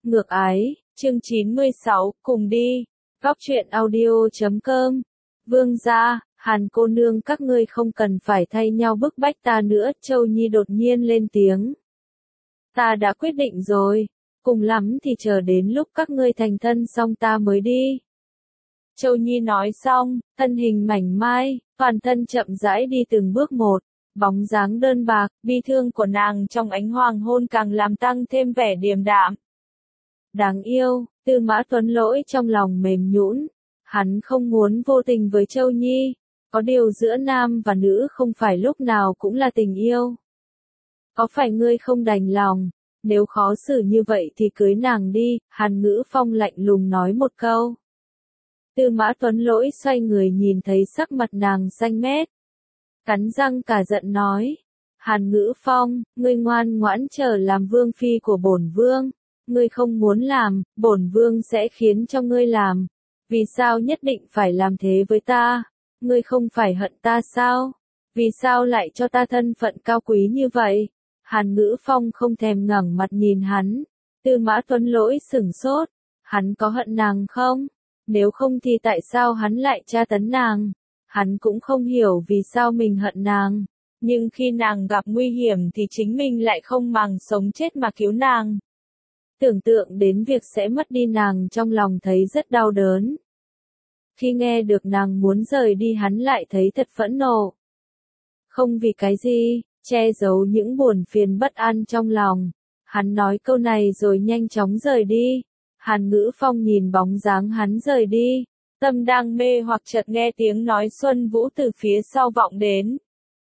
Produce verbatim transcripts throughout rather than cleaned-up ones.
Ngược ái, chương chín mươi sáu, cùng đi. Góc truyện audio chấm com. Vương gia, Hàn cô nương các ngươi không cần phải thay nhau bức bách ta nữa, Châu Nhi đột nhiên lên tiếng. Ta đã quyết định rồi, cùng lắm thì chờ đến lúc các ngươi thành thân xong ta mới đi. Châu Nhi nói xong, thân hình mảnh mai, toàn thân chậm rãi đi từng bước một, bóng dáng đơn bạc, bi thương của nàng trong ánh hoàng hôn càng làm tăng thêm vẻ điềm đạm. Đáng yêu, Tư Mã Tuấn Lỗi trong lòng mềm nhũn, hắn không muốn vô tình với Châu Nhi, có điều giữa nam và nữ không phải lúc nào cũng là tình yêu. Có phải ngươi không đành lòng, nếu khó xử như vậy thì cưới nàng đi, Hàn Ngữ Phong lạnh lùng nói một câu. Tư Mã Tuấn Lỗi xoay người nhìn thấy sắc mặt nàng xanh mét. Cắn răng cả giận nói, Hàn Ngữ Phong, ngươi ngoan ngoãn chờ làm vương phi của bổn vương, ngươi không muốn làm, bổn vương sẽ khiến cho ngươi làm, vì sao nhất định phải làm thế với ta, ngươi không phải hận ta sao, vì sao lại cho ta thân phận cao quý như vậy, Hàn Ngữ Phong không thèm ngẩng mặt nhìn hắn, Tư Mã Tuấn Lỗi sửng sốt, hắn có hận nàng không, nếu không thì tại sao hắn lại tra tấn nàng. Hắn cũng không hiểu vì sao mình hận nàng, nhưng khi nàng gặp nguy hiểm thì chính mình lại không màng sống chết mà cứu nàng. Tưởng tượng đến việc sẽ mất đi nàng trong lòng thấy rất đau đớn. Khi nghe được nàng muốn rời đi hắn lại thấy thật phẫn nộ. Không vì cái gì, che giấu những buồn phiền bất an trong lòng. Hắn nói câu này rồi nhanh chóng rời đi. Hàn Ngữ Phong nhìn bóng dáng hắn rời đi. Tâm đang mê hoặc chợt nghe tiếng nói Xuân Vũ từ phía sau vọng đến.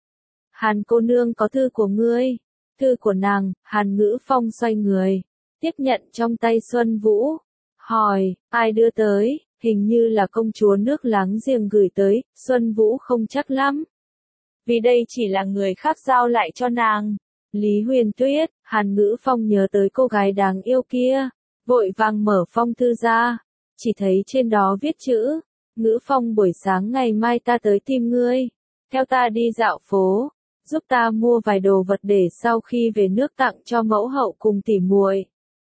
Hàn cô nương có thư của ngươi. Thư của nàng, Hàn Ngữ Phong xoay người. Tiếp nhận trong tay Xuân Vũ. Hỏi, ai đưa tới, hình như là công chúa nước láng giềng gửi tới, Xuân Vũ không chắc lắm. Vì đây chỉ là người khác giao lại cho nàng. Lý Huyền Tuyết, Hàn Ngữ Phong nhớ tới cô gái đáng yêu kia. Vội vàng mở phong thư ra. Chỉ thấy trên đó viết chữ, Ngữ Phong buổi sáng ngày mai ta tới tìm ngươi, theo ta đi dạo phố, giúp ta mua vài đồ vật để sau khi về nước tặng cho mẫu hậu cùng tỉ muội.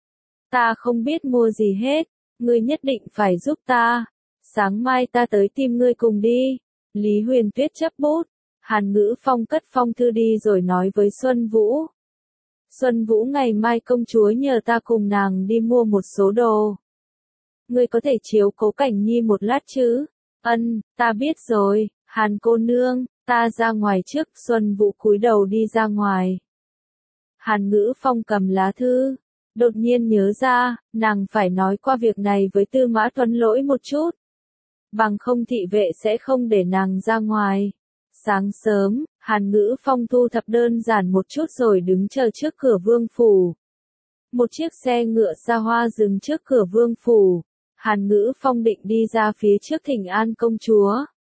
Ta không biết mua gì hết, ngươi nhất định phải giúp ta, sáng mai ta tới tìm ngươi cùng đi. Lý Huyền Tuyết chấp bút, Hàn Ngữ Phong cất phong thư đi rồi nói với Xuân Vũ. Xuân Vũ ngày mai công chúa nhờ ta cùng nàng đi mua một số đồ. Ngươi có thể chiếu cố Cảnh Nhi một lát chứ? Ân, ta biết rồi, Hàn cô nương, ta ra ngoài trước. Xuân Vũ cúi đầu đi ra ngoài. Hàn Ngữ Phong cầm lá thư, đột nhiên nhớ ra, nàng phải nói qua việc này với Tư Mã Tuấn Lỗi một chút. Bằng không thị vệ sẽ không để nàng ra ngoài. Sáng sớm, Hàn Ngữ Phong thu thập đơn giản một chút rồi đứng chờ trước cửa vương phủ. Một chiếc xe ngựa xa hoa dừng trước cửa vương phủ. Hàn Ngữ Phong định đi ra phía trước thỉnh an công chúa.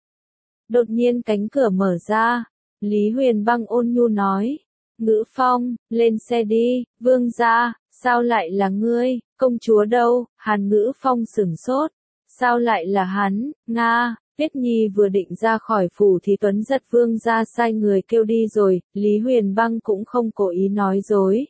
Đột nhiên cánh cửa mở ra, Lý Huyền Băng ôn nhu nói, Ngữ Phong, lên xe đi, vương gia, sao lại là ngươi, công chúa đâu, Hàn Ngữ Phong sửng sốt, sao lại là hắn, Nga, Tuyết Nhi vừa định ra khỏi phủ thì Tuấn Giật vương gia sai người kêu đi rồi, Lý Huyền Băng cũng không cố ý nói dối.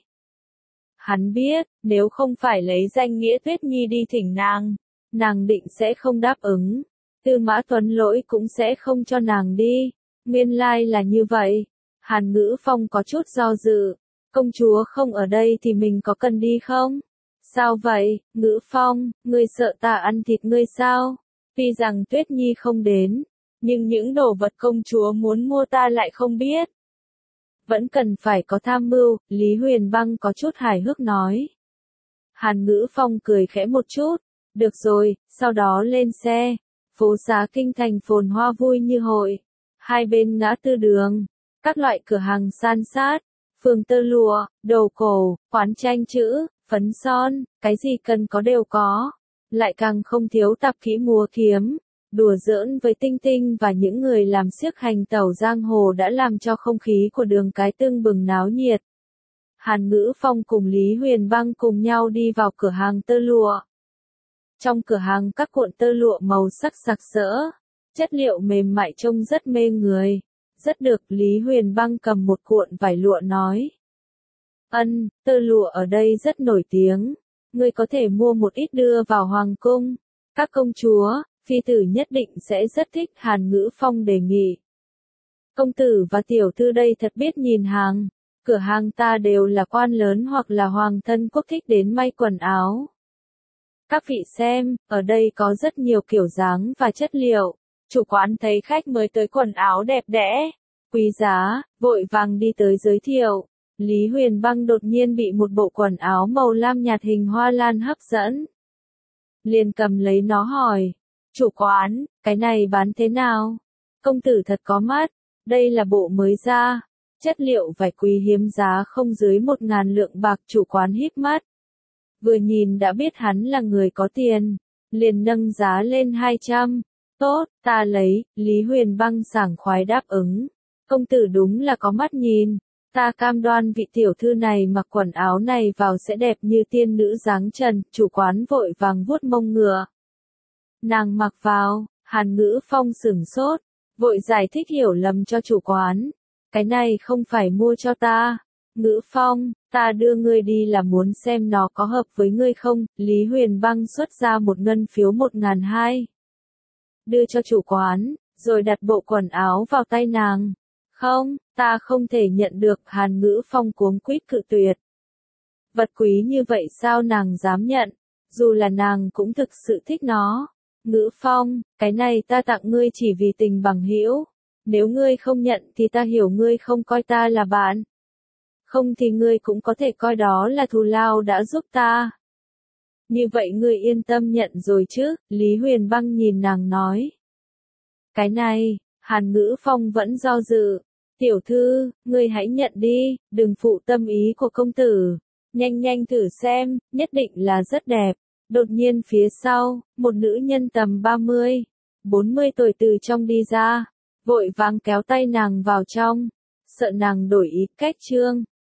Hắn biết, nếu không phải lấy danh nghĩa Tuyết Nhi đi thỉnh nàng, nàng định sẽ không đáp ứng. Tư Mã Tuấn Lỗi cũng sẽ không cho nàng đi. Nguyên lai là như vậy. Hàn Ngữ Phong có chút do dự. Công chúa không ở đây thì mình có cần đi không? Sao vậy, Ngữ Phong, ngươi sợ ta ăn thịt ngươi sao? Tuy rằng Tuyết Nhi không đến, nhưng những đồ vật công chúa muốn mua ta lại không biết. Vẫn cần phải có tham mưu, Lý Huyền Băng có chút hài hước nói. Hàn Ngữ Phong cười khẽ một chút. Được rồi, sau đó lên xe. Phố xá kinh thành phồn hoa vui như hội. Hai bên ngã tư đường, các loại cửa hàng san sát, phường tơ lụa, đồ cổ, quán tranh chữ, phấn son, cái gì cần có đều có. Lại càng không thiếu tạp kỹ múa kiếm, đùa giỡn với tinh tinh và những người làm xiếc hành tẩu giang hồ đã làm cho không khí của đường cái tưng bừng náo nhiệt. Hàn Ngữ Phong cùng Lý Huyền Băng cùng nhau đi vào cửa hàng tơ lụa. Trong cửa hàng các cuộn tơ lụa màu sắc sặc sỡ, chất liệu mềm mại trông rất mê người. Rất được, Lý Huyền Băng cầm một cuộn vải lụa nói. Ân, tơ lụa ở đây rất nổi tiếng. ngươi có thể mua một ít đưa vào hoàng cung. Các công chúa, phi tử nhất định sẽ rất thích, Hàn Ngữ Phong đề nghị. Công tử và tiểu thư đây thật biết nhìn hàng, cửa hàng ta đều là quan lớn hoặc là hoàng thân quốc thích đến may quần áo. Các vị xem, ở đây có rất nhiều kiểu dáng và chất liệu. Chủ quán thấy khách mới tới quần áo đẹp đẽ, quý giá, vội vàng đi tới giới thiệu. Lý Huyền Băng đột nhiên bị một bộ quần áo màu lam nhạt hình hoa lan hấp dẫn. Liền cầm lấy nó hỏi, chủ quán, cái này bán thế nào? Công tử thật có mắt, đây là bộ mới ra, chất liệu vải quý hiếm giá không dưới một ngàn lượng bạc. Chủ quán híp mắt, vừa nhìn đã biết hắn là người có tiền, liền nâng giá lên hai trăm. Tốt, ta lấy, Lý Huyền Băng sảng khoái đáp ứng. Công tử đúng là có mắt nhìn, ta cam đoan vị tiểu thư này mặc quần áo này vào sẽ đẹp như tiên nữ dáng trần. Chủ quán vội vàng vuốt mông ngựa. Nàng mặc vào, Hàn Ngữ Phong sửng sốt, vội giải thích hiểu lầm cho chủ quán. Cái này không phải mua cho ta. Ngữ Phong, ta đưa ngươi đi là muốn xem nó có hợp với ngươi không. Lý Huyền Băng xuất ra một ngân phiếu một ngàn hai. Đưa cho chủ quán, rồi đặt bộ quần áo vào tay nàng. Không, ta không thể nhận được. Hàn Ngữ Phong cuống quýt cự tuyệt. Vật quý như vậy sao nàng dám nhận, dù là nàng cũng thực sự thích nó. Ngữ Phong, cái này ta tặng ngươi chỉ vì tình bằng hữu. Nếu ngươi không nhận thì ta hiểu ngươi không coi ta là bạn. Không thì ngươi cũng có thể coi đó là thù lao đã giúp ta. Như vậy ngươi yên tâm nhận rồi chứ? Lý Huyền Băng nhìn nàng nói. Cái này, Hàn Ngữ Phong vẫn do dự. Tiểu thư, ngươi hãy nhận đi, đừng phụ tâm ý của công tử. Nhanh nhanh thử xem, nhất định là rất đẹp. Đột nhiên phía sau, một nữ nhân tầm ba mươi, bốn mươi tuổi từ trong đi ra, vội vàng kéo tay nàng vào trong, sợ nàng đổi ý. Cách chương